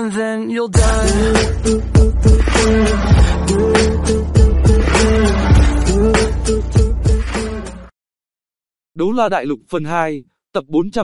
and then you'll die. Đấu La Đại Lục phần 2, tập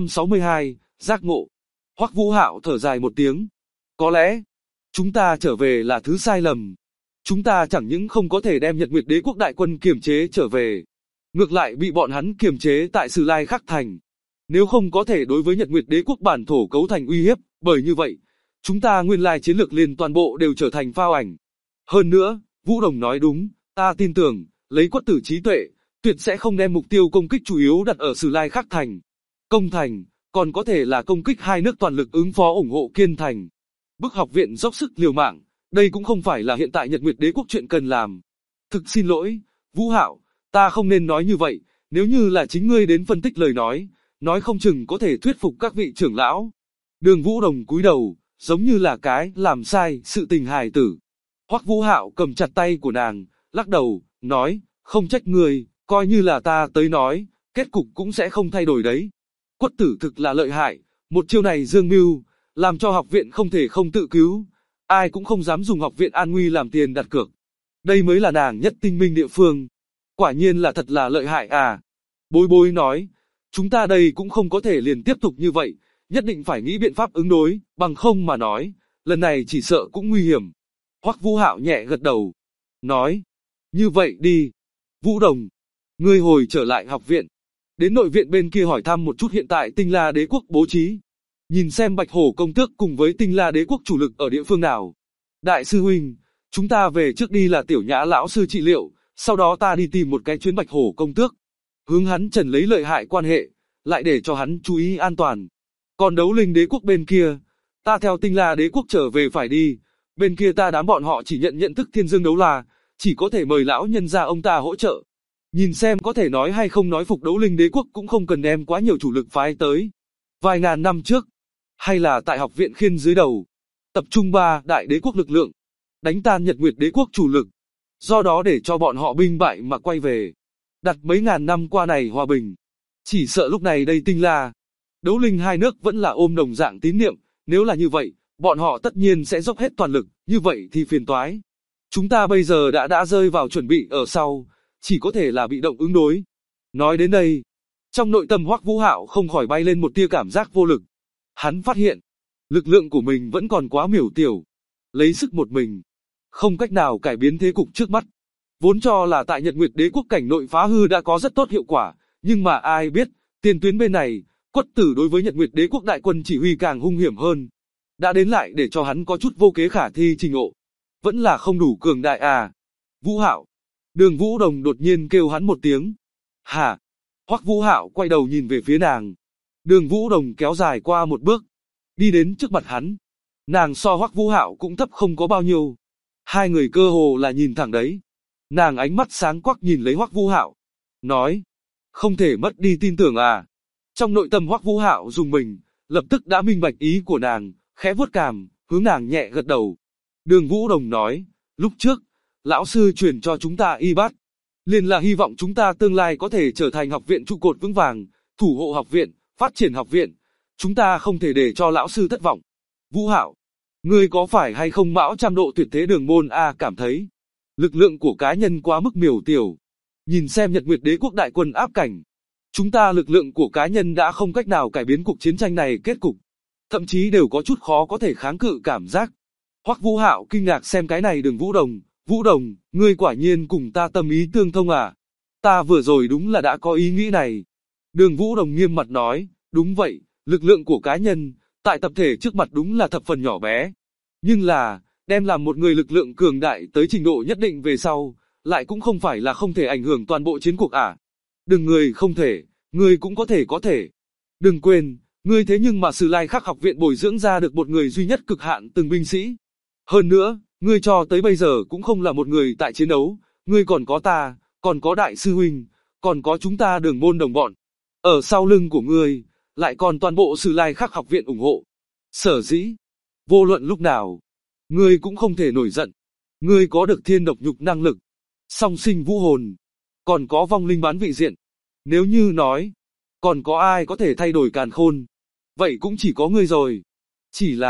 462, giác ngộ. Hoắc Vũ Hạo thở dài một tiếng. Có lẽ, chúng ta trở về là thứ sai lầm. Chúng ta chẳng những không có thể đem Nhật Nguyệt Đế quốc đại quân kiềm chế trở về, ngược lại bị bọn hắn kiềm chế tại Sử Lai Khắc Thành. Nếu không có thể đối với Nhật Nguyệt Đế quốc bản thổ cấu thành uy hiếp, bởi như vậy, chúng ta nguyên lai chiến lược liền toàn bộ đều trở thành phao ảnh. Hơn nữa, Vũ Đồng nói đúng, ta tin tưởng, lấy Quất Tử trí tuệ, tuyệt sẽ không đem mục tiêu công kích chủ yếu đặt ở Sử Lai Khắc Thành. Công thành, còn có thể là công kích hai nước toàn lực ứng phó ủng hộ Kiên Thành. Bức học viện dốc sức liều mạng, đây cũng không phải là hiện tại Nhật Nguyệt Đế quốc chuyện cần làm. Thực xin lỗi, Vũ Hạo, ta không nên nói như vậy, nếu như là chính ngươi đến phân tích lời nói không chừng có thể thuyết phục các vị trưởng lão. Đường Vũ Đồng cúi đầu, giống như là cái làm sai sự tình hài tử. Hoắc Vũ Hạo cầm chặt tay của nàng, lắc đầu, nói, không trách ngươi, coi như là ta tới nói, kết cục cũng sẽ không thay đổi đấy. Quất Tử thực là lợi hại, một chiêu này dương mưu, làm cho học viện không thể không tự cứu, ai cũng không dám dùng học viện an nguy làm tiền đặt cược. Đây mới là nàng nhất tinh minh địa phương. Quả nhiên là thật là lợi hại à. Bối Bối nói, chúng ta đây cũng không có thể liền tiếp tục như vậy, nhất định phải nghĩ biện pháp ứng đối, bằng không mà nói, lần này chỉ sợ cũng nguy hiểm. Hoắc Vũ Hạo nhẹ gật đầu, nói, như vậy đi. Vũ Đồng, ngươi hồi trở lại học viện, đến nội viện bên kia hỏi thăm một chút hiện tại Tinh La Đế quốc bố trí. Nhìn xem Bạch Hổ công tước cùng với Tinh La Đế quốc chủ lực ở địa phương nào. Đại sư huynh, chúng ta về trước đi là Tiểu Nhã lão sư trị liệu, sau đó ta đi tìm một cái chuyến Bạch Hổ công tước. Hướng hắn trần lấy lợi hại quan hệ, lại để cho hắn chú ý an toàn. Còn Đấu Linh Đế quốc bên kia, ta theo Tinh La Đế quốc trở về phải đi. Bên kia ta đám bọn họ chỉ nhận thức Thiên Dương Đấu La, chỉ có thể mời lão nhân gia ông ta hỗ trợ. Nhìn xem có thể nói hay không nói phục Đấu Linh Đế quốc cũng không cần đem quá nhiều chủ lực phái tới. Vài ngàn năm trước, hay là tại học viện Khiên dưới đầu, tập trung 3 đại đế quốc lực lượng, đánh tan Nhật Nguyệt Đế quốc chủ lực, do đó để cho bọn họ binh bại mà quay về. Đặt mấy ngàn năm qua này hòa bình, chỉ sợ lúc này đây Tinh La, Đấu Linh hai nước vẫn là ôm đồng dạng tín niệm, nếu là như vậy, bọn họ tất nhiên sẽ dốc hết toàn lực, như vậy thì phiền toái. Chúng ta bây giờ đã rơi vào chuẩn bị ở sau, chỉ có thể là bị động ứng đối. Nói đến đây, trong nội tâm Hoắc Vũ Hạo không khỏi bay lên một tia cảm giác vô lực. Hắn phát hiện, lực lượng của mình vẫn còn quá miểu tiểu, lấy sức một mình, không cách nào cải biến thế cục trước mắt. Vốn cho là tại Nhật Nguyệt Đế quốc cảnh nội phá hư đã có rất tốt hiệu quả, nhưng mà ai biết, tiền tuyến bên này, Quất Tử đối với Nhật Nguyệt Đế quốc đại quân chỉ huy càng hung hiểm hơn. Đã đến lại để cho hắn có chút vô kế khả thi trình ngộ. Vẫn là không đủ cường đại à. Vũ Hạo. Đường Vũ Đồng đột nhiên kêu hắn một tiếng. Hả? Hoắc Vũ Hạo quay đầu nhìn về phía nàng. Đường Vũ Đồng kéo dài qua một bước, đi đến trước mặt hắn. Nàng so Hoắc Vũ Hạo cũng thấp không có bao nhiêu. Hai người cơ hồ là nhìn thẳng đấy. Nàng ánh mắt sáng quắc nhìn lấy Hoắc Vũ Hạo, nói, không thể mất đi tin tưởng à. Trong nội tâm Hoắc Vũ Hạo dùng mình, lập tức đã minh bạch ý của nàng, khẽ vuốt cằm, hướng nàng nhẹ gật đầu. Đường Vũ Đồng nói, lúc trước, lão sư truyền cho chúng ta y bát, liền là hy vọng chúng ta tương lai có thể trở thành học viện trụ cột vững vàng, thủ hộ học viện, phát triển học viện. Chúng ta không thể để cho lão sư thất vọng. Vũ Hạo, ngươi có phải hay không Mão Trăm Độ tuyệt thế đường môn a cảm thấy lực lượng của cá nhân quá mức miểu tiểu. Nhìn xem Nhật Nguyệt Đế quốc đại quân áp cảnh, chúng ta lực lượng của cá nhân đã không cách nào cải biến cuộc chiến tranh này kết cục, thậm chí đều có chút khó có thể kháng cự cảm giác. Hoắc Vũ Hạo kinh ngạc xem cái này Đường Vũ Đồng, Vũ Đồng, ngươi quả nhiên cùng ta tâm ý tương thông à? Ta vừa rồi đúng là đã có ý nghĩ này. Đường Vũ Đồng nghiêm mặt nói, đúng vậy, lực lượng của cá nhân, tại tập thể trước mặt đúng là thập phần nhỏ bé. Nhưng là, đem làm một người lực lượng cường đại tới trình độ nhất định về sau, lại cũng không phải là không thể ảnh hưởng toàn bộ chiến cuộc à. Đừng người không thể, ngươi cũng có thể. Đừng quên, ngươi thế nhưng mà Sử Lai Khắc học viện bồi dưỡng ra được một người duy nhất cực hạn từng binh sĩ. Hơn nữa, ngươi cho tới bây giờ cũng không là một người tại chiến đấu, ngươi còn có ta, còn có đại sư huynh, còn có chúng ta Đường môn đồng bọn. Ở sau lưng của ngươi, lại còn toàn bộ Sử Lai Khắc học viện ủng hộ. Sở dĩ, vô luận lúc nào, ngươi cũng không thể nổi giận. Ngươi có được thiên độc nhục năng lực, song sinh vũ hồn, còn có vong linh bán vị diện. Nếu như nói, còn có ai có thể thay đổi càn khôn, vậy cũng chỉ có ngươi rồi. Chỉ là,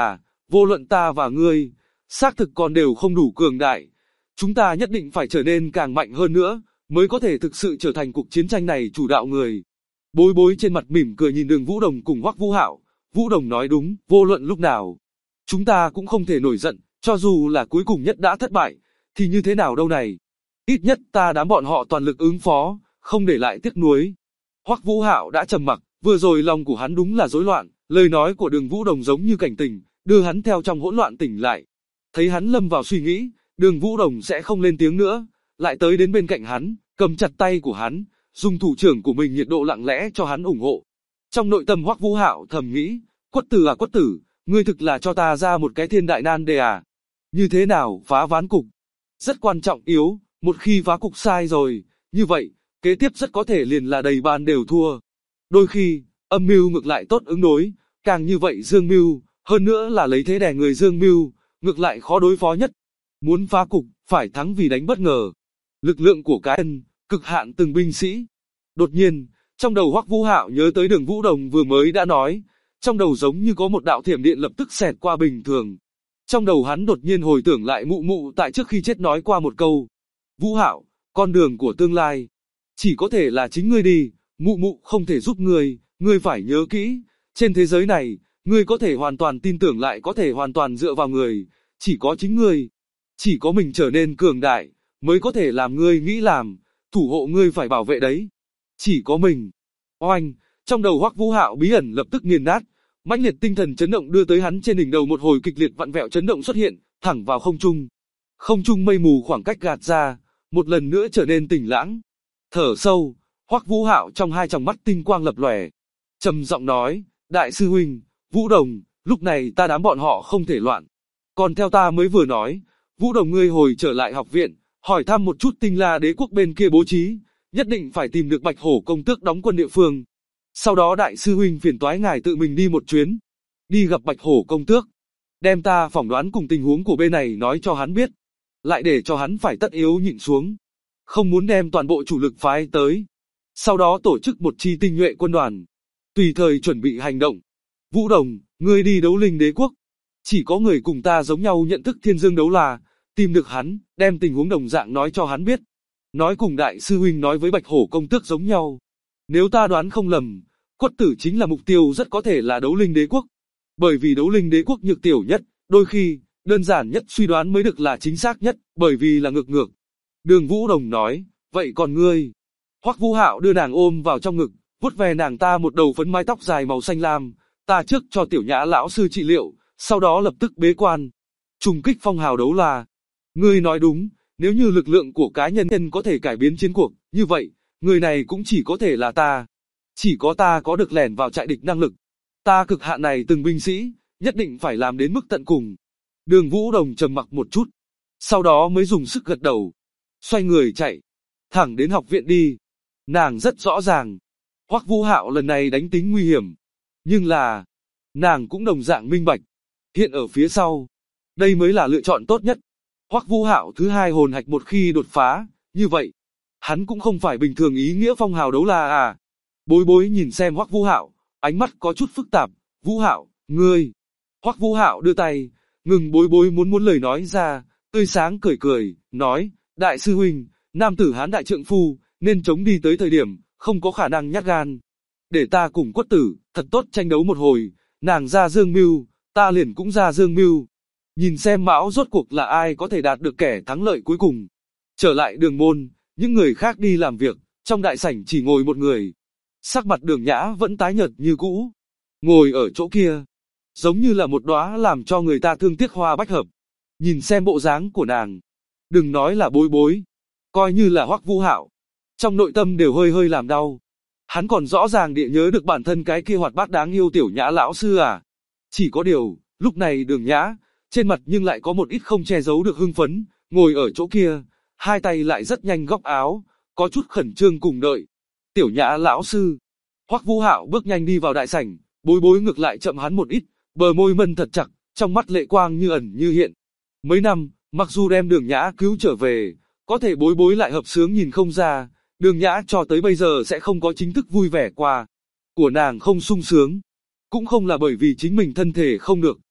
vô luận ta và ngươi, xác thực còn đều không đủ cường đại. Chúng ta nhất định phải trở nên càng mạnh hơn nữa, mới có thể thực sự trở thành cuộc chiến tranh này chủ đạo người. Bối bối trên mặt mỉm cười nhìn Đường Vũ Đồng cùng Hoắc Vũ Hạo. Vũ Đồng nói đúng, vô luận lúc nào, chúng ta cũng không thể nổi giận, cho dù là cuối cùng nhất đã thất bại, thì như thế nào đâu này. Ít nhất ta đám bọn họ toàn lực ứng phó, không để lại tiếc nuối. Hoắc Vũ Hạo đã trầm mặc, vừa rồi lòng của hắn đúng là rối loạn, lời nói của Đường Vũ Đồng giống như cảnh tỉnh, đưa hắn theo trong hỗn loạn tỉnh lại. Thấy hắn lâm vào suy nghĩ, Đường Vũ Đồng sẽ không lên tiếng nữa, lại tới đến bên cạnh hắn, cầm chặt tay của hắn, dùng thủ trưởng của mình nhiệt độ lặng lẽ cho hắn ủng hộ. Trong nội tâm Hoắc Vũ Hạo thầm nghĩ, Quất Tử à Quất Tử, ngươi thực là cho ta ra một cái thiên đại nan đề à? Như thế nào phá ván cục? Rất quan trọng yếu, một khi phá cục sai rồi, như vậy, kế tiếp rất có thể liền là đầy bàn đều thua. Đôi khi, âm mưu ngược lại tốt ứng đối, càng như vậy dương mưu, hơn nữa là lấy thế đè người dương mưu, ngược lại khó đối phó nhất. Muốn phá cục, phải thắng vì đánh bất ngờ. Lực lượng của cá nhân, cực hạn từng binh sĩ. Đột nhiên, trong đầu Hoắc Vũ Hạo nhớ tới Đường Vũ Đồng vừa mới đã nói, trong đầu giống như có một đạo thiểm điện lập tức xẹt qua bình thường. Trong đầu hắn đột nhiên hồi tưởng lại mụ mụ tại trước khi chết nói qua một câu. Vũ Hạo, con đường của tương lai, chỉ có thể là chính ngươi đi, mụ mụ không thể giúp ngươi phải nhớ kỹ, trên thế giới này, ngươi có thể hoàn toàn tin tưởng lại có thể hoàn toàn dựa vào người, chỉ có chính ngươi, chỉ có mình trở nên cường đại, mới có thể làm ngươi nghĩ làm, thủ hộ ngươi phải bảo vệ đấy. Chỉ có mình. Oanh, trong đầu Hoắc Vũ Hạo bí ẩn lập tức nghiền nát, mãnh liệt tinh thần chấn động đưa tới hắn trên đỉnh đầu một hồi kịch liệt vặn vẹo chấn động xuất hiện, thẳng vào không trung. Không trung mây mù khoảng cách gạt ra, một lần nữa trở nên tỉnh lãng. Thở sâu, Hoắc Vũ Hạo trong hai tròng mắt tinh quang lập lòe, trầm giọng nói, đại sư huynh, Vũ Đồng, lúc này ta đám bọn họ không thể loạn. Còn theo ta mới vừa nói, Vũ Đồng ngươi hồi trở lại học viện, hỏi thăm một chút Tinh La Đế quốc bên kia bố trí, nhất định phải tìm được Bạch Hổ công tước đóng quân địa phương. Sau đó đại sư huynh phiền toái ngài tự mình đi một chuyến, đi gặp Bạch Hổ công tước, đem ta phỏng đoán cùng tình huống của bên này nói cho hắn biết, lại để cho hắn phải tất yếu nhịn xuống, không muốn đem toàn bộ chủ lực phái tới. Sau đó tổ chức một chi tinh nhuệ quân đoàn, tùy thời chuẩn bị hành động. Vũ Đồng, ngươi đi Đấu Linh Đế quốc, chỉ có người cùng ta giống nhau nhận thức Thiên Dương Đấu La, tìm được hắn, đem tình huống đồng dạng nói cho hắn biết. Nói cùng đại sư huynh nói với Bạch Hổ công tước giống nhau. Nếu ta đoán không lầm, Quất Tử chính là mục tiêu rất có thể là Đấu Linh Đế quốc. Bởi vì Đấu Linh Đế quốc nhược tiểu nhất, đôi khi, đơn giản nhất suy đoán mới được là chính xác nhất, bởi vì là ngược. Đường Vũ Đồng nói, vậy còn ngươi? Hoắc Vũ Hạo đưa nàng ôm vào trong ngực, vuốt về nàng ta một đầu phấn mái tóc dài màu xanh lam, ta trước cho Tiểu Nhã lão sư trị liệu, sau đó lập tức bế quan, trùng kích phong hào đấu la. Ngươi nói đúng, nếu như lực lượng của cá nhân có thể cải biến chiến cuộc, như vậy, người này cũng chỉ có thể là ta. Chỉ có ta có được lẻn vào trại địch năng lực. Ta cực hạn này từng binh sĩ, nhất định phải làm đến mức tận cùng. Đường Vũ Đồng trầm mặc một chút, sau đó mới dùng sức gật đầu, xoay người chạy, thẳng đến học viện đi. Nàng rất rõ ràng, Hoắc Vũ Hạo lần này đánh tính nguy hiểm, nhưng là, nàng cũng đồng dạng minh bạch, hiện ở phía sau, đây mới là lựa chọn tốt nhất. Hoắc Vũ Hạo thứ hai hồn hạch một khi đột phá, như vậy, hắn cũng không phải bình thường ý nghĩa phong hào đấu la à. Bối bối nhìn xem Hoắc Vũ Hạo, ánh mắt có chút phức tạp, Vũ Hạo, ngươi. Hoắc Vũ Hạo đưa tay, ngừng bối bối muốn lời nói ra, tươi sáng cười, nói, đại sư huynh, nam tử hán đại trượng phu, nên chống đi tới thời điểm, không có khả năng nhát gan. Để ta cùng Quất Tử, thật tốt tranh đấu một hồi, nàng ra dương mưu, ta liền cũng ra dương mưu. Nhìn xem mão rốt cuộc là ai có thể đạt được kẻ thắng lợi cuối cùng. Trở lại Đường môn, những người khác đi làm việc, trong đại sảnh chỉ ngồi một người. Sắc mặt Đường Nhã vẫn tái nhợt như cũ. Ngồi ở chỗ kia, giống như là một đóa làm cho người ta thương tiếc hoa bách hợp. Nhìn xem bộ dáng của nàng, đừng nói là bối bối, coi như là Hoắc Vũ Hạo, trong nội tâm đều hơi làm đau. Hắn còn rõ ràng địa nhớ được bản thân cái kia hoạt bát đáng yêu Tiểu Nhã lão sư à. Chỉ có điều, lúc này Đường Nhã, trên mặt nhưng lại có một ít không che giấu được hưng phấn, ngồi ở chỗ kia, hai tay lại rất nhanh góc áo, có chút khẩn trương cùng đợi. Tiểu Nhã lão sư. Hoắc Vũ Hạo bước nhanh đi vào đại sảnh, bối bối ngược lại chậm hắn một ít, bờ môi mân thật chặt, trong mắt lệ quang như ẩn như hiện. Mấy năm, mặc dù đem Đường Nhã cứu trở về, có thể bối bối lại hợp sướng nhìn không ra, Đường Nhã cho tới bây giờ sẽ không có chính thức vui vẻ qua. Của nàng không sung sướng, cũng không là bởi vì chính mình thân thể không được,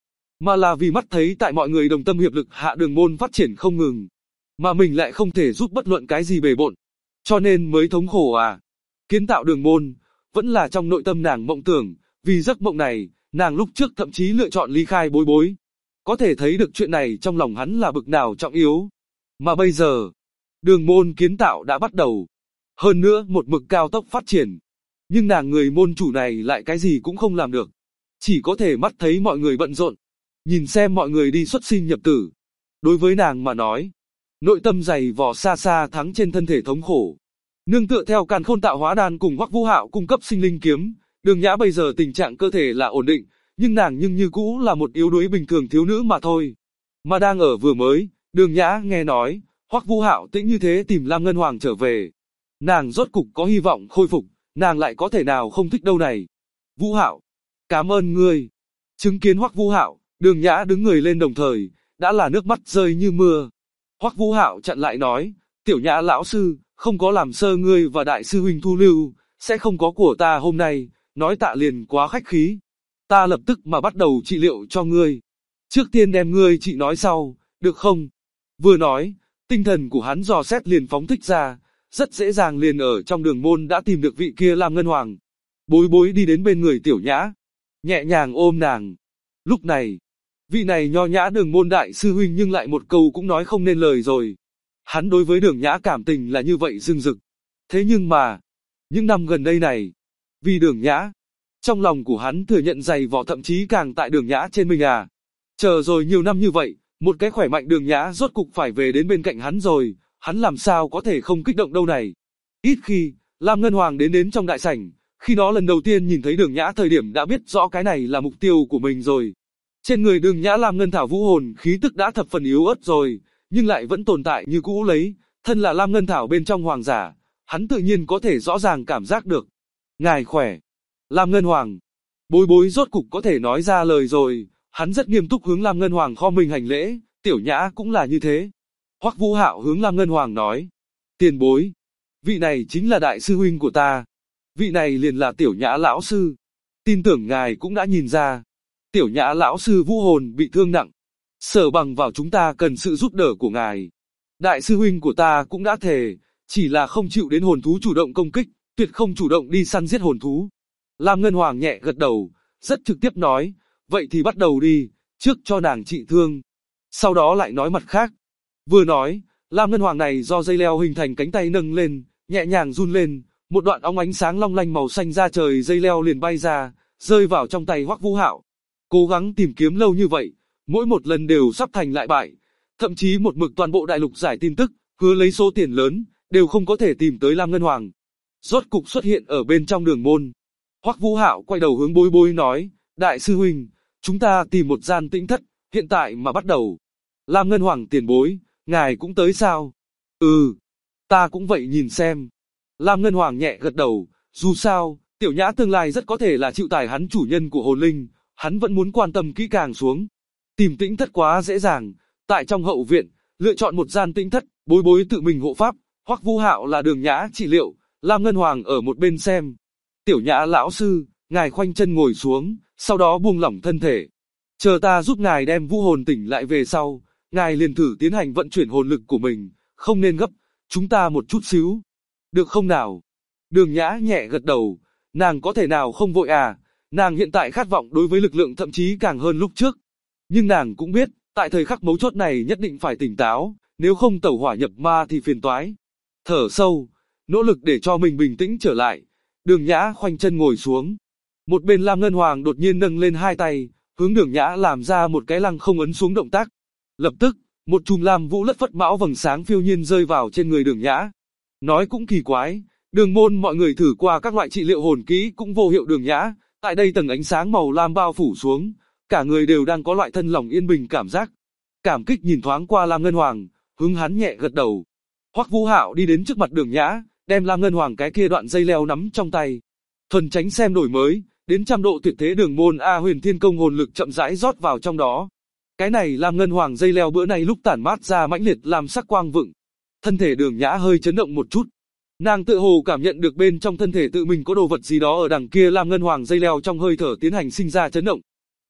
mà là vì mắt thấy tại mọi người đồng tâm hiệp lực hạ đường môn phát triển không ngừng, mà mình lại không thể giúp bất luận cái gì bề bộn, cho nên mới thống khổ à. Kiến tạo đường môn, vẫn là trong nội tâm nàng mộng tưởng, vì giấc mộng này, nàng lúc trước thậm chí lựa chọn ly khai Bối Bối. Có thể thấy được chuyện này trong lòng hắn là bực nào trọng yếu. Mà bây giờ, đường môn kiến tạo đã bắt đầu. Hơn nữa một mực cao tốc phát triển. Nhưng nàng người môn chủ này lại cái gì cũng không làm được. Chỉ có thể mắt thấy mọi người bận rộn. Nhìn xem mọi người đi xuất sinh nhập tử. Đối với nàng mà nói, nội tâm dày vò xa xa thắng trên thân thể thống khổ. Nương tựa theo Càn Khôn Tạo Hóa Đan cùng Hoắc Vũ Hạo cung cấp sinh linh kiếm, Đường Nhã bây giờ tình trạng cơ thể là ổn định, nhưng nàng như cũ là một yếu đuối bình thường thiếu nữ mà thôi. Mà đang ở vừa mới, Đường Nhã nghe nói, Hoắc Vũ Hạo tĩnh như thế tìm Lam Ngân Hoàng trở về. Nàng rốt cục có hy vọng khôi phục, nàng lại có thể nào không thích đâu này. Vũ Hạo, cảm ơn ngươi. Chứng kiến Hoắc Vũ Hạo, Đường Nhã đứng người lên đồng thời, đã là nước mắt rơi như mưa. Hoắc Vũ Hạo chặn lại nói, Tiểu Nhã lão sư, không có làm sơ ngươi và đại sư huynh thu lưu, sẽ không có của ta hôm nay, nói tạ liền quá khách khí. Ta lập tức mà bắt đầu trị liệu cho ngươi. Trước tiên đem ngươi trị nói sau, được không? Vừa nói, tinh thần của hắn dò xét liền phóng thích ra, rất dễ dàng liền ở trong đường môn đã tìm được vị kia Lam Ngân Hoàng. Bối Bối đi đến bên người Tiểu Nhã, nhẹ nhàng ôm nàng. Lúc này, vị này nho nhã đường môn đại sư huynh nhưng lại một câu cũng nói không nên lời rồi. Hắn đối với Đường Nhã cảm tình là như vậy rưng rực. Thế nhưng mà, những năm gần đây này, vì Đường Nhã, trong lòng của hắn thừa nhận dày vò thậm chí càng tại Đường Nhã trên mình à. Chờ rồi nhiều năm như vậy, một cái khỏe mạnh Đường Nhã rốt cục phải về đến bên cạnh hắn rồi, hắn làm sao có thể không kích động đâu này. Ít khi, Lam Ngân Hoàng đến trong đại sảnh, khi đó lần đầu tiên nhìn thấy Đường Nhã thời điểm đã biết rõ cái này là mục tiêu của mình rồi. Trên người Đường Nhã Lam Ngân Thảo vũ hồn khí tức đã thập phần yếu ớt rồi, nhưng lại vẫn tồn tại như cũ lấy, thân là Lam Ngân Thảo bên trong hoàng giả, hắn tự nhiên có thể rõ ràng cảm giác được. Ngài khỏe. Lam Ngân Hoàng. Bối Bối rốt cục có thể nói ra lời rồi, hắn rất nghiêm túc hướng Lam Ngân Hoàng kho mình hành lễ, Tiểu Nhã cũng là như thế. Hoắc Vũ Hạo hướng Lam Ngân Hoàng nói, tiền bối, vị này chính là đại sư huynh của ta, vị này liền là Tiểu Nhã lão sư, tin tưởng ngài cũng đã nhìn ra, Tiểu Nhã lão sư vũ hồn bị thương nặng, sở bằng vào chúng ta cần sự giúp đỡ của ngài. Đại sư huynh của ta cũng đã thề, chỉ là không chịu đến hồn thú chủ động công kích, tuyệt không chủ động đi săn giết hồn thú. Lam Ngân Hoàng nhẹ gật đầu, rất trực tiếp nói, vậy thì bắt đầu đi, trước cho nàng trị thương, sau đó lại nói mặt khác. Vừa nói, Lam Ngân Hoàng này do dây leo hình thành cánh tay nâng lên, nhẹ nhàng run lên, một đoạn óng ánh sáng long lanh màu xanh ra trời dây leo liền bay ra, rơi vào trong tay Hoắc Vũ Hạo. Cố gắng tìm kiếm lâu như vậy, mỗi một lần đều sắp thành lại bại, thậm chí một mực toàn bộ đại lục giải tin tức, hứa lấy số tiền lớn, đều không có thể tìm tới Lam Ngân Hoàng. Rốt cục xuất hiện ở bên trong đường môn. Hoắc Vũ Hạo quay đầu hướng Bối Bối nói, đại sư huynh, chúng ta tìm một gian tĩnh thất, hiện tại mà bắt đầu. Lam Ngân Hoàng tiền bối, ngài cũng tới sao? Ừ, ta cũng vậy nhìn xem. Lam Ngân Hoàng nhẹ gật đầu, dù sao, Tiểu Nhã tương lai rất có thể là chịu tải hắn chủ nhân của hồn linh, hắn vẫn muốn quan tâm kỹ càng xuống. Tìm tĩnh thất quá dễ dàng, tại trong hậu viện, lựa chọn một gian tĩnh thất, Bối Bối tự mình hộ pháp, Hoắc Vũ Hạo là Đường Nhã trị liệu, Lam Ngân Hoàng ở một bên xem. Tiểu Nhã lão sư, ngài khoanh chân ngồi xuống, sau đó buông lỏng thân thể. Chờ ta giúp ngài đem vũ hồn tỉnh lại về sau, ngài liền thử tiến hành vận chuyển hồn lực của mình, không nên gấp, chúng ta một chút xíu. Được không nào? Đường Nhã nhẹ gật đầu, nàng có thể nào không vội à, nàng hiện tại khát vọng đối với lực lượng thậm chí càng hơn lúc trước. Nhưng nàng cũng biết, tại thời khắc mấu chốt này nhất định phải tỉnh táo, nếu không tẩu hỏa nhập ma thì phiền toái. Thở sâu, nỗ lực để cho mình bình tĩnh trở lại, Đường Nhã khoanh chân ngồi xuống. Một bên Lam Ngân Hoàng đột nhiên nâng lên hai tay, hướng Đường Nhã làm ra một cái lăng không ấn xuống động tác. Lập tức, một chùm lam vũ lất phất mão vầng sáng phiêu nhiên rơi vào trên người Đường Nhã. Nói cũng kỳ quái, đường môn mọi người thử qua các loại trị liệu hồn kỹ cũng vô hiệu Đường Nhã, tại đây tầng ánh sáng màu lam bao phủ xuống, cả người đều đang có loại thân lòng yên bình cảm giác. Cảm kích nhìn thoáng qua Lam Ngân Hoàng, hướng hắn nhẹ gật đầu. Hoắc Vũ Hạo đi đến trước mặt Đường Nhã, đem Lam Ngân Hoàng cái kia đoạn dây leo nắm trong tay. Thuần tránh xem đổi mới, đến trăm độ tuyệt thế đường môn A Huyền Thiên Công hồn lực chậm rãi rót vào trong đó. Cái này Lam Ngân Hoàng dây leo bữa nay lúc tản mát ra mãnh liệt làm sắc quang vựng. Thân thể Đường Nhã hơi chấn động một chút. Nàng tự hồ cảm nhận được bên trong thân thể tự mình có đồ vật gì đó ở đằng kia Lam Ngân Hoàng dây leo trong hơi thở tiến hành sinh ra chấn động.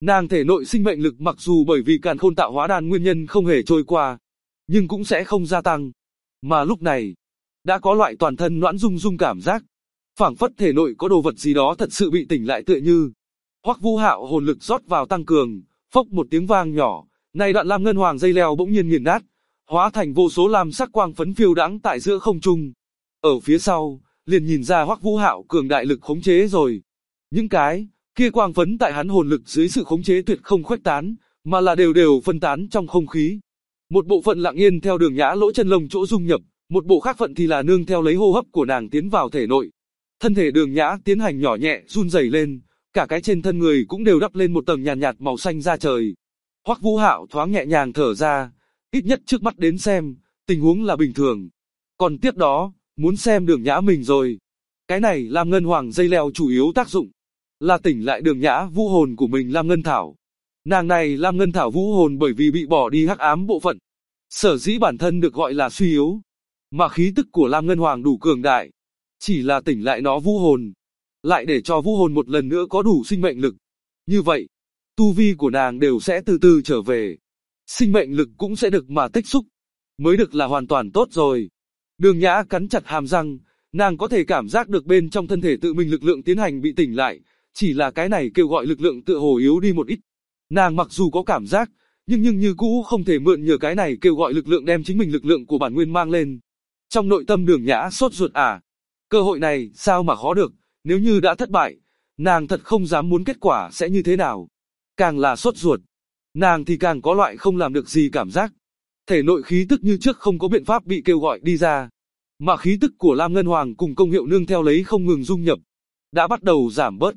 Nàng thể nội sinh mệnh lực mặc dù bởi vì càn khôn tạo hóa đan nguyên nhân không hề trôi qua, nhưng cũng sẽ không gia tăng. Mà lúc này, đã có loại toàn thân noãn rung rung cảm giác, phảng phất thể nội có đồ vật gì đó thật sự bị tỉnh lại tựa như. Hoắc Vũ Hạo hồn lực rót vào tăng cường, phốc một tiếng vang nhỏ, này đoạn lam ngân hoàng dây leo bỗng nhiên nghiền nát, hóa thành vô số lam sắc quang phấn phiêu đãng tại giữa không trung. Ở phía sau, liền nhìn ra Hoắc Vũ Hạo cường đại lực khống chế rồi. Những cái kia quang phấn tại hắn hồn lực dưới sự khống chế tuyệt không khuếch tán, mà là đều đều phân tán trong không khí. Một bộ phận lặng yên theo Đường Nhã lỗ chân lông chỗ dung nhập, một bộ khác phận thì là nương theo lấy hô hấp của nàng tiến vào thể nội. Thân thể Đường Nhã tiến hành nhỏ nhẹ run rẩy lên, cả cái trên thân người cũng đều đắp lên một tầng nhàn nhạt màu xanh da trời. Hoắc Vũ Hạo thoáng nhẹ nhàng thở ra, ít nhất trước mắt đến xem, tình huống là bình thường. Còn tiếp đó, muốn xem Đường Nhã mình rồi. Cái này Lam Ngân Hoàng dây leo chủ yếu tác dụng là tỉnh lại Đường Nhã vũ hồn của mình Lam Ngân Thảo. Nàng này Lam Ngân Thảo vũ hồn bởi vì bị bỏ đi hắc ám bộ phận, sở dĩ bản thân được gọi là suy yếu, mà khí tức của Lam Ngân Hoàng đủ cường đại, chỉ là tỉnh lại nó vũ hồn, lại để cho vũ hồn một lần nữa có đủ sinh mệnh lực. Như vậy, tu vi của nàng đều sẽ từ từ trở về, sinh mệnh lực cũng sẽ được mà tích xúc, mới được là hoàn toàn tốt rồi. Đường Nhã cắn chặt hàm răng, nàng có thể cảm giác được bên trong thân thể tự mình lực lượng tiến hành bị tỉnh lại, chỉ là cái này kêu gọi lực lượng tựa hồ yếu đi một ít. Nàng mặc dù có cảm giác, nhưng như cũ không thể mượn nhờ cái này kêu gọi lực lượng đem chính mình lực lượng của bản nguyên mang lên. Trong nội tâm Đường Nhã sốt ruột cơ hội này sao mà khó được, nếu như đã thất bại, nàng thật không dám muốn kết quả sẽ như thế nào. Càng là sốt ruột, nàng thì càng có loại không làm được gì cảm giác. Thể nội khí tức như trước không có biện pháp bị kêu gọi đi ra, mà khí tức của Lam Ngân Hoàng cùng công hiệu nương theo lấy không ngừng dung nhập, đã bắt đầu giảm bớt.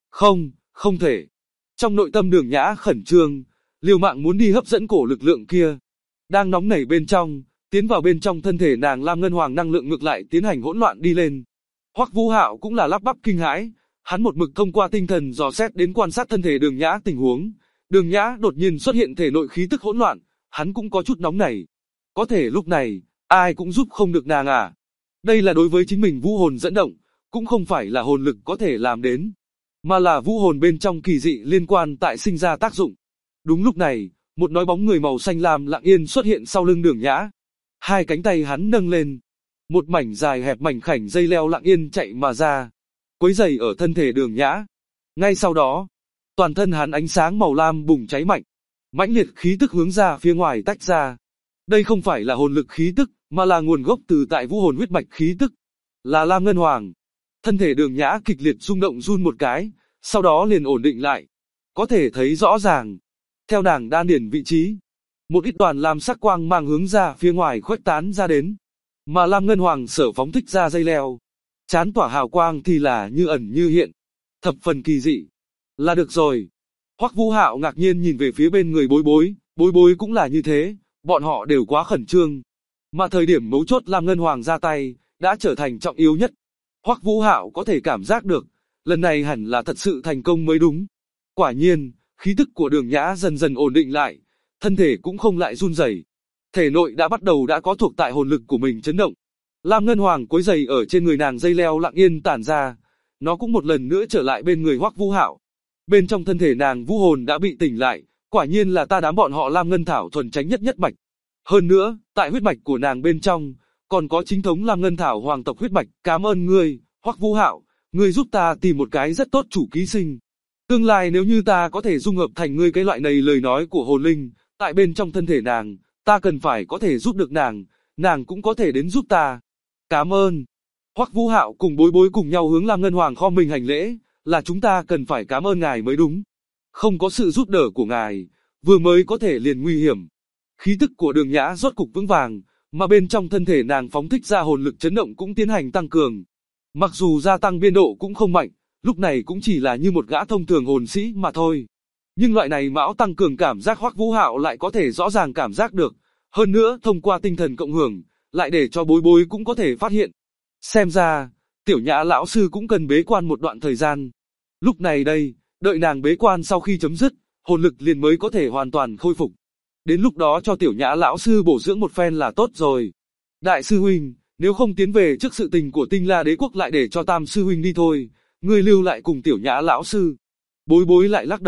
Không thể. Trong nội tâm Đường Nhã khẩn trương, liều mạng muốn đi hấp dẫn cổ lực lượng kia. Đang nóng nảy bên trong, tiến vào bên trong thân thể nàng Lam Ngân Hoàng năng lượng ngược lại tiến hành hỗn loạn đi lên. Hoắc Vũ Hạo cũng là lắp bắp kinh hãi, hắn một mực thông qua tinh thần dò xét đến quan sát thân thể Đường Nhã tình huống. Đường Nhã đột nhiên xuất hiện thể nội khí tức hỗn loạn, hắn cũng có chút nóng nảy. Có thể lúc này, ai cũng giúp không được nàng Đây là đối với chính mình vũ hồn dẫn động, cũng không phải là hồn lực có thể làm đến, mà là vũ hồn bên trong kỳ dị liên quan tại sinh ra tác dụng. Đúng lúc này, một nói bóng người màu xanh lam lặng yên xuất hiện sau lưng Đường Nhã. Hai cánh tay hắn nâng lên, một mảnh dài hẹp mảnh khảnh dây leo lặng yên chạy mà ra, quấy rầy ở thân thể Đường Nhã. Ngay sau đó, toàn thân hắn ánh sáng màu lam bùng cháy mạnh, mãnh liệt khí tức hướng ra phía ngoài tách ra. Đây không phải là hồn lực khí tức, mà là nguồn gốc từ tại vũ hồn huyết mạch khí tức, là Lam Ngân Hoàng. Thân thể Đường Nhã kịch liệt rung động run một cái, sau đó liền ổn định lại. Có thể thấy rõ ràng, theo nàng đan điền vị trí, một ít đoàn lam sắc quang mang hướng ra phía ngoài khuếch tán ra đến, mà Lam Ngân Hoàng sở phóng thích ra dây leo, chán tỏa hào quang thì là như ẩn như hiện, thập phần kỳ dị. Là được rồi. Hoắc Vũ Hạo ngạc nhiên nhìn về phía bên người Bối Bối cũng là như thế, bọn họ đều quá khẩn trương, mà thời điểm mấu chốt Lam Ngân Hoàng ra tay, đã trở thành trọng yếu nhất. Hoắc Vũ Hạo có thể cảm giác được, lần này hẳn là thật sự thành công mới đúng. Quả nhiên, khí tức của Đường Nhã dần dần ổn định lại, thân thể cũng không lại run rẩy, thể nội đã bắt đầu có thuộc tại hồn lực của mình chấn động. Lam Ngân Hoàng quấy giày ở trên người nàng dây leo lặng yên tản ra, nó cũng một lần nữa trở lại bên người Hoắc Vũ Hạo. Bên trong thân thể nàng vũ hồn đã bị tỉnh lại, quả nhiên là ta đám bọn họ Lam Ngân Thảo thuần tránh nhất mạch. Hơn nữa, tại huyết mạch của nàng bên trong, còn có chính thống Lam Ngân Thảo hoàng tộc huyết mạch. Cảm ơn ngươi, Hoắc Vũ Hạo, ngươi giúp ta tìm một cái rất tốt chủ ký sinh. Tương lai nếu như ta có thể dung hợp thành ngươi cái loại này lời nói của hồn linh, tại bên trong thân thể nàng, ta cần phải có thể giúp được nàng cũng có thể đến giúp ta. Cảm ơn. Hoắc Vũ Hạo cùng Bối cùng nhau hướng Lam Ngân Hoàng kho mình hành lễ, là chúng ta cần phải cảm ơn ngài mới đúng. Không có sự giúp đỡ của ngài, vừa mới có thể liền nguy hiểm. Khí tức của Đường Nhã rốt cục vững vàng, mà bên trong thân thể nàng phóng thích ra hồn lực chấn động cũng tiến hành tăng cường. Mặc dù gia tăng biên độ cũng không mạnh, lúc này cũng chỉ là như một gã thông thường hồn sĩ mà thôi. Nhưng loại này mão tăng cường cảm giác Hoắc Vũ Hạo lại có thể rõ ràng cảm giác được. Hơn nữa thông qua tinh thần cộng hưởng, lại để cho Bối cũng có thể phát hiện. Xem ra, Tiểu Nhã lão sư cũng cần bế quan một đoạn thời gian. Lúc này đây, đợi nàng bế quan sau khi chấm dứt, hồn lực liền mới có thể hoàn toàn khôi phục. Đến lúc đó cho Tiểu Nhã lão sư bổ dưỡng một phen là tốt rồi. Đại sư huynh, nếu không tiến về trước sự tình của Tinh La Đế quốc lại để cho Tam sư huynh đi thôi, ngươi lưu lại cùng Tiểu Nhã lão sư. Bối lại lắc đầu,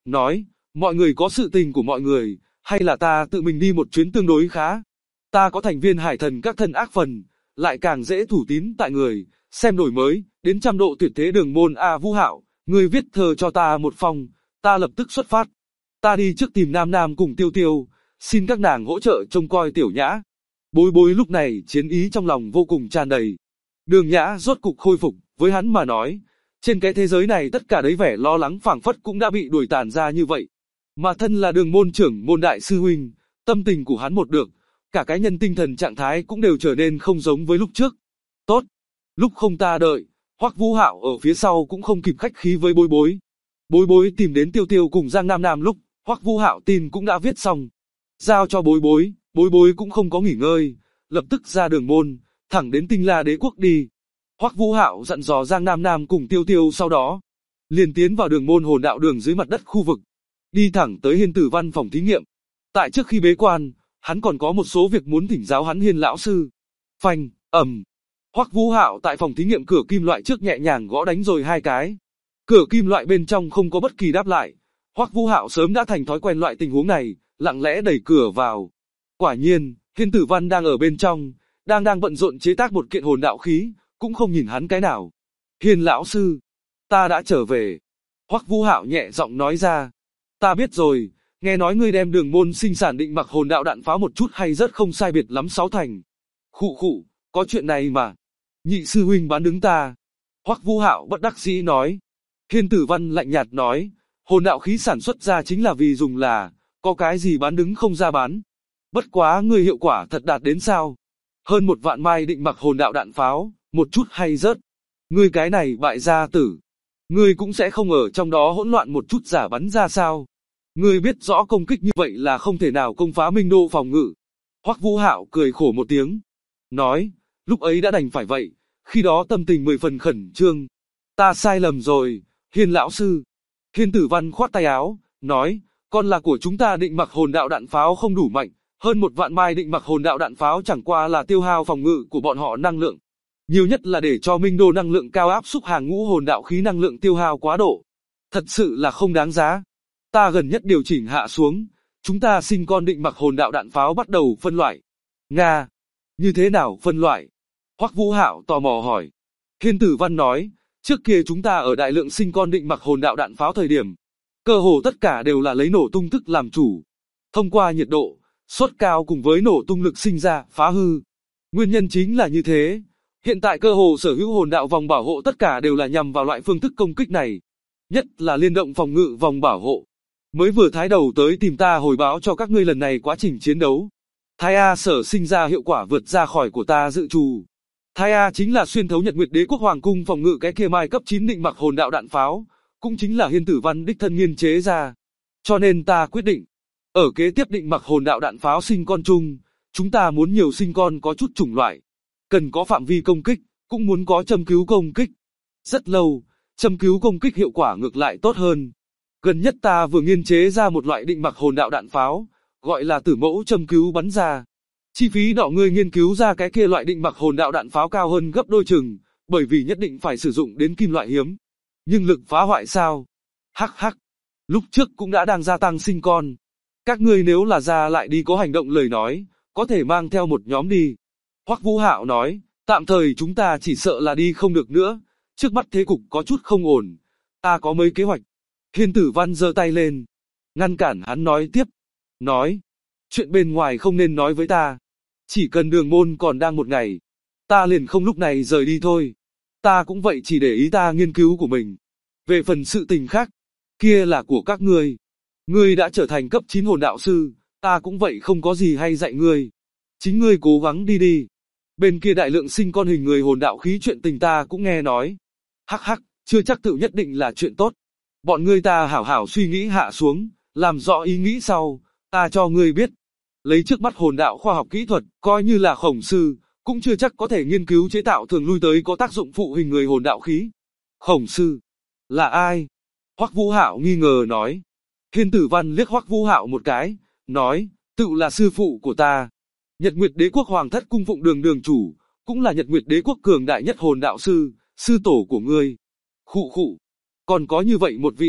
nói, mọi người có sự tình của mọi người, hay là ta tự mình đi một chuyến tương đối khá. Ta có thành viên hải thần các thân ác phần, lại càng dễ thủ tín tại người, xem đổi mới, đến trăm độ tuyệt thế đường môn A Vũ Hạo, ngươi viết thơ cho ta một phong, ta lập tức xuất phát. Ta đi trước tìm Nam Nam cùng Tiêu Tiêu, xin các nàng hỗ trợ trông coi Tiểu Nhã. Bối Bối lúc này chiến ý trong lòng vô cùng tràn đầy. Đường Nhã rốt cục khôi phục, với hắn mà nói, trên cái thế giới này tất cả đấy vẻ lo lắng phảng phất cũng đã bị đuổi tàn ra như vậy. Mà thân là Đường môn trưởng môn đại sư huynh, tâm tình của hắn một được, cả cái nhân tinh thần trạng thái cũng đều trở nên không giống với lúc trước. Tốt, lúc không ta đợi, Hoắc Vũ Hạo ở phía sau cũng không kịp khách khí với Bối Bối. Bối Bối tìm đến Tiêu Tiêu cùng Giang Nam Nam lúc, Hoắc Vũ Hạo tin cũng đã viết xong, giao cho Bối Bối, Bối Bối cũng không có nghỉ ngơi, lập tức ra Đường môn, thẳng đến Tinh La Đế quốc đi. Hoắc Vũ Hạo dặn dò Giang Nam Nam cùng Tiêu Tiêu sau đó, liền tiến vào Đường môn hồn đạo đường dưới mặt đất khu vực, đi thẳng tới Hiên Tử Văn phòng thí nghiệm. Tại trước khi bế quan, hắn còn có một số việc muốn thỉnh giáo hắn Hiên lão sư. Phanh, ầm. Hoắc Vũ Hạo tại phòng thí nghiệm cửa kim loại trước nhẹ nhàng gõ đánh rồi 2 cái. Cửa kim loại bên trong không có bất kỳ đáp lại. Hoắc Vũ Hạo sớm đã thành thói quen loại tình huống này, lặng lẽ đẩy cửa vào. Quả nhiên, Hiên Tử Văn đang ở bên trong, đang bận rộn chế tác một kiện hồn đạo khí, cũng không nhìn hắn cái nào. Hiên lão sư, ta đã trở về. Hoắc Vũ Hạo nhẹ giọng nói ra. Ta biết rồi, nghe nói ngươi đem Đường môn sinh sản định mặc hồn đạo đạn pháo một chút hay rất không sai biệt lắm 6 thành. Khụ, có chuyện này mà. Nhị sư huynh bán đứng ta. Hoắc Vũ Hạo bất đắc dĩ nói. Hiên Tử Văn lạnh nhạt nói, hồn đạo khí sản xuất ra chính là vì dùng là, có cái gì bán đứng không ra bán. Bất quá ngươi hiệu quả thật đạt đến sao? Hơn 1 vạn mai định mặc hồn đạo đạn pháo, một chút hay rớt. Ngươi cái này bại gia tử. Ngươi cũng sẽ không ở trong đó hỗn loạn một chút giả bắn ra sao? Ngươi biết rõ công kích như vậy là không thể nào công phá Minh Đô phòng ngự. Hoắc Vũ Hạo cười khổ một tiếng, nói, lúc ấy đã đành phải vậy, khi đó tâm tình 10 phần khẩn trương. Ta sai lầm rồi, Hiên lão sư. Hiên Tử Văn khoát tay áo, nói, con là của chúng ta định mặc hồn đạo đạn pháo không đủ mạnh, hơn 1 vạn mai định mặc hồn đạo đạn pháo chẳng qua là tiêu hao phòng ngự của bọn họ năng lượng. Nhiều nhất là để cho Minh Đô năng lượng cao áp xúc hàng ngũ hồn đạo khí năng lượng tiêu hao quá độ. Thật sự là không đáng giá. Ta gần nhất điều chỉnh hạ xuống, chúng ta sinh con định mặc hồn đạo đạn pháo bắt đầu phân loại. Nga, như thế nào phân loại? Hoắc Vũ Hạo tò mò hỏi. Hiên Tử Văn nói, trước kia chúng ta ở đại lượng sinh con định mặc hồn đạo đạn pháo thời điểm, cơ hồ tất cả đều là lấy nổ tung thức làm chủ. Thông qua nhiệt độ, sốt cao cùng với nổ tung lực sinh ra, phá hư. Nguyên nhân chính là như thế. Hiện tại cơ hồ sở hữu hồn đạo vòng bảo hộ tất cả đều là nhằm vào loại phương thức công kích này. Nhất là liên động phòng ngự vòng bảo hộ. Mới vừa thái đầu tới tìm ta hồi báo cho các ngươi lần này quá trình chiến đấu. Thái A sở sinh ra hiệu quả vượt ra khỏi của ta dự trù. Thái A chính là xuyên thấu Nhật Nguyệt Đế quốc hoàng cung phòng ngự cái kia mai cấp 9 định mặc hồn đạo đạn pháo, cũng chính là Hiên Tử Văn đích thân nghiên chế ra. Cho nên ta quyết định, ở kế tiếp định mặc hồn đạo đạn pháo sinh con chung, chúng ta muốn nhiều sinh con có chút chủng loại. Cần có phạm vi công kích, cũng muốn có châm cứu công kích. Rất lâu, châm cứu công kích hiệu quả ngược lại tốt hơn. Gần nhất ta vừa nghiên chế ra một loại định mặc hồn đạo đạn pháo, gọi là tử mẫu châm cứu bắn ra. Chi phí đỏ ngươi nghiên cứu ra cái kia loại định mặc hồn đạo đạn pháo cao hơn gấp đôi chừng, bởi vì nhất định phải sử dụng đến kim loại hiếm. Nhưng lực phá hoại sao? Hắc, lúc trước cũng đã đang gia tăng sinh con. Các ngươi nếu là ra lại đi có hành động lời nói, có thể mang theo một nhóm đi. Hoắc Vũ Hạo nói, tạm thời chúng ta chỉ sợ là đi không được nữa, trước mắt thế cục có chút không ổn. Ta có mấy kế hoạch. Hiên Tử Văn giơ tay lên, ngăn cản hắn nói tiếp. Nói, chuyện bên ngoài không nên nói với ta. Chỉ cần Đường môn còn đang một ngày, ta liền không lúc này rời đi thôi. Ta cũng vậy, chỉ để ý ta nghiên cứu của mình. Về phần sự tình khác, kia là của các ngươi. Ngươi đã trở thành cấp 9 hồn đạo sư, ta cũng vậy không có gì hay dạy ngươi. Chính ngươi cố gắng đi. Bên kia đại lượng sinh con hình người hồn đạo khí chuyện tình ta cũng nghe nói. Hắc, chưa chắc tự nhất định là chuyện tốt. Bọn ngươi ta hảo hảo suy nghĩ hạ xuống, làm rõ ý nghĩ sau, ta cho ngươi biết. Lấy trước mắt hồn đạo khoa học kỹ thuật, coi như là khổng sư, cũng chưa chắc có thể nghiên cứu chế tạo thường lui tới có tác dụng phụ hình người hồn đạo khí. Khổng sư? Là ai? Hoắc Vũ Hạo nghi ngờ nói. Hiên Tử Văn liếc Hoắc Vũ Hạo một cái, nói, tự là sư phụ của ta. Nhật Nguyệt Đế quốc hoàng thất cung phụng đường chủ, cũng là Nhật Nguyệt Đế quốc cường đại nhất hồn đạo sư, sư tổ của ngươi. Khụ, còn có như vậy một vị,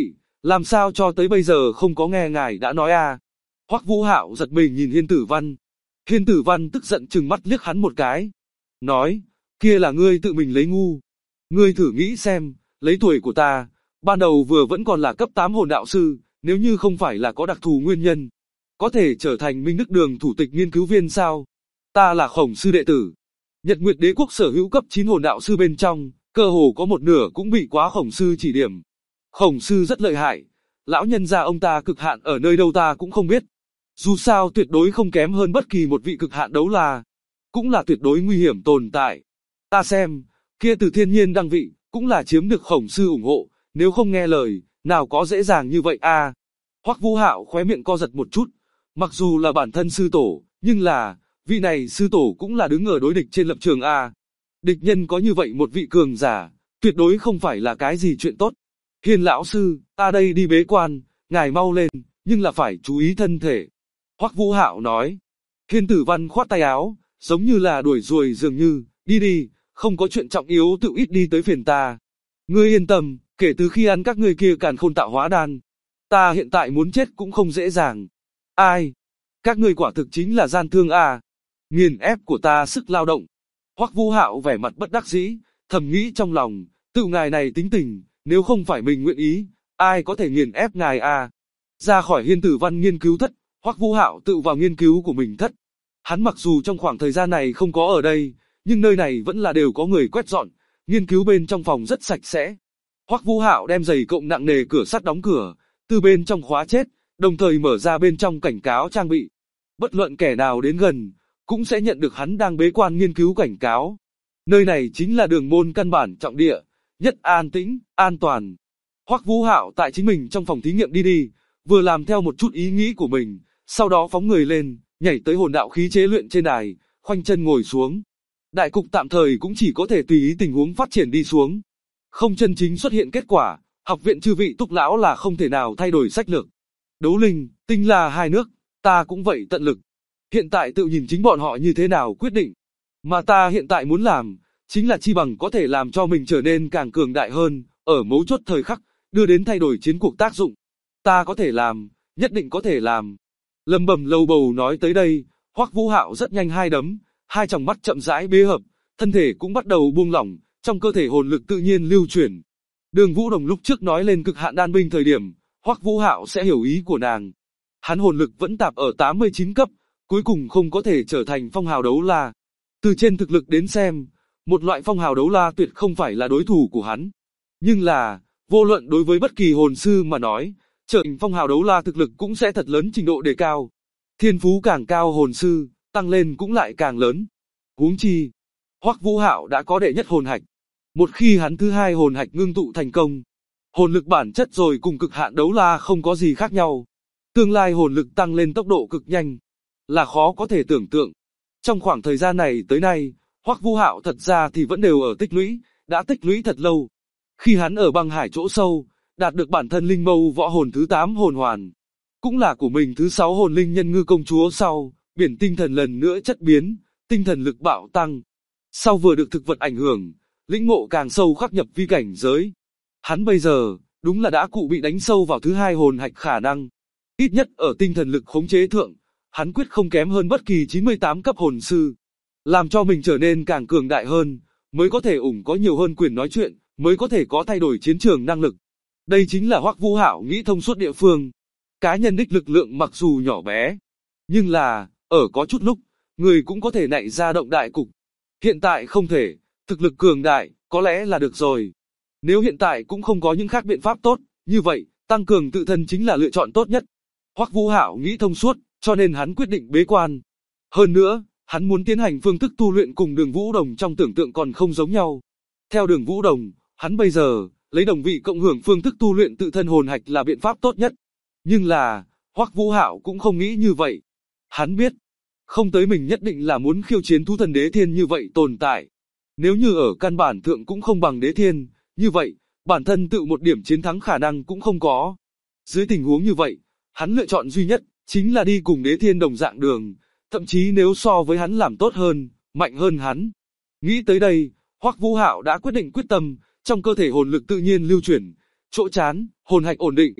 Làm sao cho tới bây giờ không có nghe ngài đã nói à? Hoắc Vũ Hạo giật mình nhìn Hiên Tử Văn. Hiên Tử Văn tức giận trừng mắt liếc hắn một cái. Nói, kia là ngươi tự mình lấy ngu. Ngươi thử nghĩ xem, lấy tuổi của ta, ban đầu vừa vẫn còn là cấp 8 hồn đạo sư, nếu như không phải là có đặc thù nguyên nhân, có thể trở thành Minh Đức Đường thủ tịch nghiên cứu viên sao? Ta là Khổng sư đệ tử. Nhật Nguyệt Đế quốc sở hữu cấp 9 hồn đạo sư bên trong, cơ hồ có một nửa cũng bị quá Khổng sư chỉ điểm. Khổng sư rất lợi hại, lão nhân gia ông ta cực hạn ở nơi đâu ta cũng không biết. Dù sao tuyệt đối không kém hơn bất kỳ một vị cực hạn đấu la, cũng là tuyệt đối nguy hiểm tồn tại. Ta xem, kia Từ Thiên Nhiên đăng vị, cũng là chiếm được Khổng sư ủng hộ, nếu không nghe lời, nào có dễ dàng như vậy à. Hoắc Vũ Hạo khóe miệng co giật một chút, mặc dù là bản thân sư tổ, nhưng là, vị này sư tổ cũng là đứng ở đối địch trên lập trường à. Địch nhân có như vậy một vị cường giả, tuyệt đối không phải là cái gì chuyện tốt. Hiên lão sư, ta đây đi bế quan, ngài mau lên, nhưng là phải chú ý thân thể. Hoắc Vũ Hạo nói. Hiên Tử Văn khoát tay áo, giống như là đuổi ruồi dường như, đi đi, không có chuyện trọng yếu tự ít đi tới phiền ta. Ngươi yên tâm, kể từ khi ăn các ngươi kia càn khôn tạo hóa đan, ta hiện tại muốn chết cũng không dễ dàng. Ai? Các ngươi quả thực chính là gian thương à? Nghiền ép của ta sức lao động. Hoắc Vũ Hạo vẻ mặt bất đắc dĩ, thầm nghĩ trong lòng, tự ngài này tính tình, nếu không phải mình nguyện ý, ai có thể nghiền ép ngài à? Ra khỏi Hiên Tử Văn nghiên cứu thất, Hoắc Vũ Hạo tự vào nghiên cứu của mình thất. Hắn mặc dù trong khoảng thời gian này không có ở đây, nhưng nơi này vẫn là đều có người quét dọn, nghiên cứu bên trong phòng rất sạch sẽ. Hoắc Vũ Hạo đem giày cộng nặng nề cửa sắt đóng cửa, từ bên trong khóa chết, đồng thời mở ra bên trong cảnh cáo trang bị. Bất luận kẻ nào đến gần, cũng sẽ nhận được hắn đang bế quan nghiên cứu cảnh cáo. Nơi này chính là đường môn căn bản trọng địa, nhất an tĩnh, an toàn. Hoắc Vũ Hạo tại chính mình trong phòng thí nghiệm đi, vừa làm theo một chút ý nghĩ của mình, sau đó phóng người lên, nhảy tới hồn đạo khí chế luyện trên đài, khoanh chân ngồi xuống. Đại cục tạm thời cũng chỉ có thể tùy ý tình huống phát triển đi xuống. Không chân chính xuất hiện kết quả, học viện chư vị Túc lão là không thể nào thay đổi sách lược. Đấu linh, tinh la hai nước, ta cũng vậy tận lực. Hiện tại tự nhìn chính bọn họ như thế nào quyết định. Mà ta hiện tại muốn làm, chính là chi bằng có thể làm cho mình trở nên càng cường đại hơn, ở mấu chốt thời khắc, đưa đến thay đổi chiến cuộc tác dụng. Ta có thể làm, nhất định có thể làm. Lầm bầm lầu bầu nói tới đây, Hoắc Vũ Hạo rất nhanh hai đấm, hai tròng mắt chậm rãi bế hợp, thân thể cũng bắt đầu buông lỏng, trong cơ thể hồn lực tự nhiên lưu chuyển. Đường Vũ Đồng lúc trước nói lên cực hạn đan binh thời điểm, Hoắc Vũ Hạo sẽ hiểu ý của nàng. Hắn hồn lực vẫn tạp ở 89 cấp, cuối cùng không có thể trở thành phong hào đấu la. Từ trên thực lực đến xem, một loại phong hào đấu la tuyệt không phải là đối thủ của hắn. Nhưng là, vô luận đối với bất kỳ hồn sư mà nói, trở thành phong hào đấu la thực lực cũng sẽ thật lớn trình độ đề cao. Thiên phú càng cao hồn sư, tăng lên cũng lại càng lớn. Huống chi, Hoắc Vũ Hạo đã có đệ nhất hồn hạch. Một khi hắn thứ hai hồn hạch ngưng tụ thành công, hồn lực bản chất rồi cùng cực hạn đấu la không có gì khác nhau. Tương lai hồn lực tăng lên tốc độ cực nhanh, là khó có thể tưởng tượng. Trong khoảng thời gian này tới nay, Hoắc Vũ Hạo thật ra thì vẫn đều ở tích lũy, đã tích lũy thật lâu. Khi hắn ở băng hải chỗ sâu, đạt được bản thân linh mâu võ hồn thứ 8 hồn hoàn, cũng là của mình thứ 6 hồn linh nhân ngư công chúa sau, biển tinh thần lần nữa chất biến, tinh thần lực bạo tăng. Sau vừa được thực vật ảnh hưởng, lĩnh ngộ càng sâu khắc nhập vi cảnh giới. Hắn bây giờ, đúng là đã cụ bị đánh sâu vào thứ hai hồn hạch khả năng. Ít nhất ở tinh thần lực khống chế thượng, hắn quyết không kém hơn bất kỳ 98 cấp hồn sư. Làm cho mình trở nên càng cường đại hơn, mới có thể có nhiều hơn quyền nói chuyện, mới có thể có thay đổi chiến trường năng lực. Đây chính là Hoắc Vũ Hạo nghĩ thông suốt địa phương. Cá nhân đích lực lượng mặc dù nhỏ bé, nhưng là, ở có chút lúc, người cũng có thể nảy ra động đại cục. Hiện tại không thể, thực lực cường đại, có lẽ là được rồi. Nếu hiện tại cũng không có những khác biện pháp tốt, như vậy, tăng cường tự thân chính là lựa chọn tốt nhất. Hoắc Vũ Hạo nghĩ thông suốt, cho nên hắn quyết định bế quan. Hơn nữa, hắn muốn tiến hành phương thức tu luyện cùng Đường Vũ Đồng trong tưởng tượng còn không giống nhau. Theo Đường Vũ Đồng, hắn bây giờ, lấy đồng vị cộng hưởng phương thức tu luyện tự thân hồn hạch là biện pháp tốt nhất. Nhưng là, Hoắc Vũ Hạo cũng không nghĩ như vậy. Hắn biết, không tới mình nhất định là muốn khiêu chiến thú thần đế thiên như vậy tồn tại. Nếu như ở căn bản thượng cũng không bằng đế thiên, như vậy, bản thân tự một điểm chiến thắng khả năng cũng không có. Dưới tình huống như vậy, hắn lựa chọn duy nhất, chính là đi cùng đế thiên đồng dạng đường, thậm chí nếu so với hắn làm tốt hơn, mạnh hơn hắn. Nghĩ tới đây, Hoắc Vũ Hạo đã quyết định quyết tâm, trong cơ thể hồn lực tự nhiên lưu chuyển, chỗ chán, hồn hạch ổn định,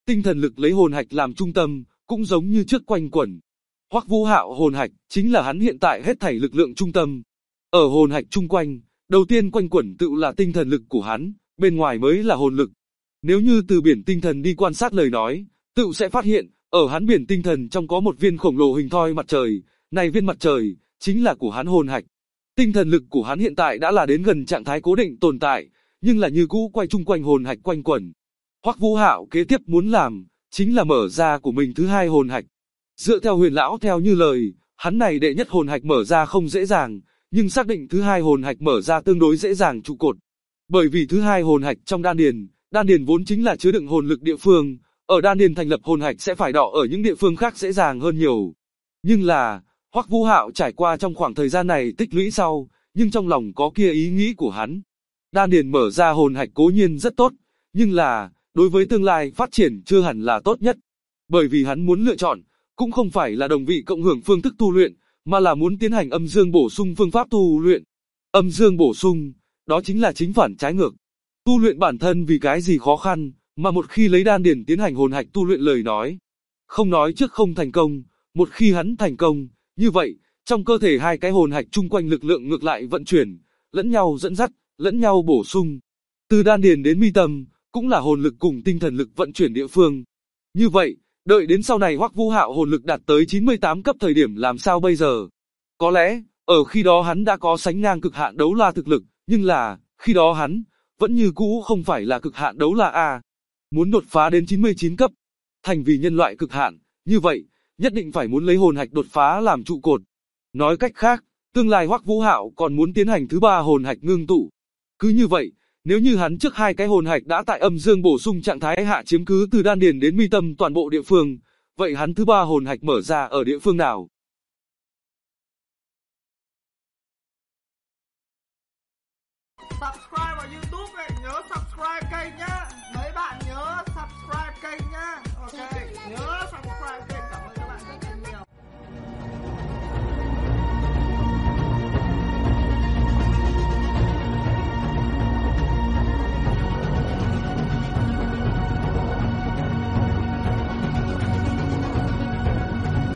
tinh thần lực lấy hồn hạch làm trung tâm, cũng giống như trước quanh quẩn. Hoắc Vũ Hạo hồn hạch chính là hắn hiện tại hết thảy lực lượng trung tâm. Ở hồn hạch chung quanh, đầu tiên quanh quẩn tự là tinh thần lực của hắn, bên ngoài mới là hồn lực. Nếu như từ biển tinh thần đi quan sát lời nói, tự sẽ phát hiện, ở hắn biển tinh thần trong có một viên khổng lồ hình thoi mặt trời, này viên mặt trời chính là của hắn hồn hạch. Tinh thần lực của hắn hiện tại đã là đến gần trạng thái cố định tồn tại, nhưng là như cũ quay chung quanh hồn hạch quanh quẩn. Hoắc Vũ Hạo kế tiếp muốn làm, chính là mở ra của mình thứ hai hồn hạch. Dựa theo Huyền lão theo như lời, hắn này đệ nhất hồn hạch mở ra không dễ dàng, nhưng xác định thứ hai hồn hạch mở ra tương đối dễ dàng trụ cột. Bởi vì thứ hai hồn hạch trong đan điền vốn chính là chứa đựng hồn lực địa phương, ở đan điền thành lập hồn hạch sẽ phải đọ ở những địa phương khác dễ dàng hơn nhiều. Nhưng là, Hoắc Vũ Hạo trải qua trong khoảng thời gian này tích lũy sau, nhưng trong lòng có kia ý nghĩ của hắn. Đan điền mở ra hồn hạch cố nhiên rất tốt, nhưng là, đối với tương lai phát triển chưa hẳn là tốt nhất. Bởi vì hắn muốn lựa chọn, cũng không phải là đồng vị cộng hưởng phương thức tu luyện, mà là muốn tiến hành âm dương bổ sung phương pháp tu luyện. Âm dương bổ sung, đó chính là chính phản trái ngược. Tu luyện bản thân vì cái gì khó khăn, mà một khi lấy đan điền tiến hành hồn hạch tu luyện lời nói. Không nói trước không thành công, một khi hắn thành công, như vậy, trong cơ thể hai cái hồn hạch chung quanh lực lượng ngược lại vận chuyển, lẫn nhau dẫn dắt, lẫn nhau bổ sung. Từ đan điền đến mi tâm, cũng là hồn lực cùng tinh thần lực vận chuyển địa phương. Như vậy, đợi đến sau này Hoắc Vũ Hạo hồn lực đạt tới 98 cấp thời điểm làm sao bây giờ? Có lẽ, ở khi đó hắn đã có sánh ngang cực hạn đấu la thực lực, nhưng là, khi đó hắn, vẫn như cũ không phải là cực hạn đấu la A. Muốn đột phá đến 99 cấp, thành vì nhân loại cực hạn, như vậy, nhất định phải muốn lấy hồn hạch đột phá làm trụ cột. Nói cách khác, tương lai Hoắc Vũ Hạo còn muốn tiến hành thứ ba hồn hạch ngưng tụ. Cứ như vậy, nếu như hắn trước hai cái hồn hạch đã tại âm dương bổ sung trạng thái hạ chiếm cứ từ đan điền đến mi tâm toàn bộ địa phương, vậy hắn thứ ba hồn hạch mở ra ở địa phương nào?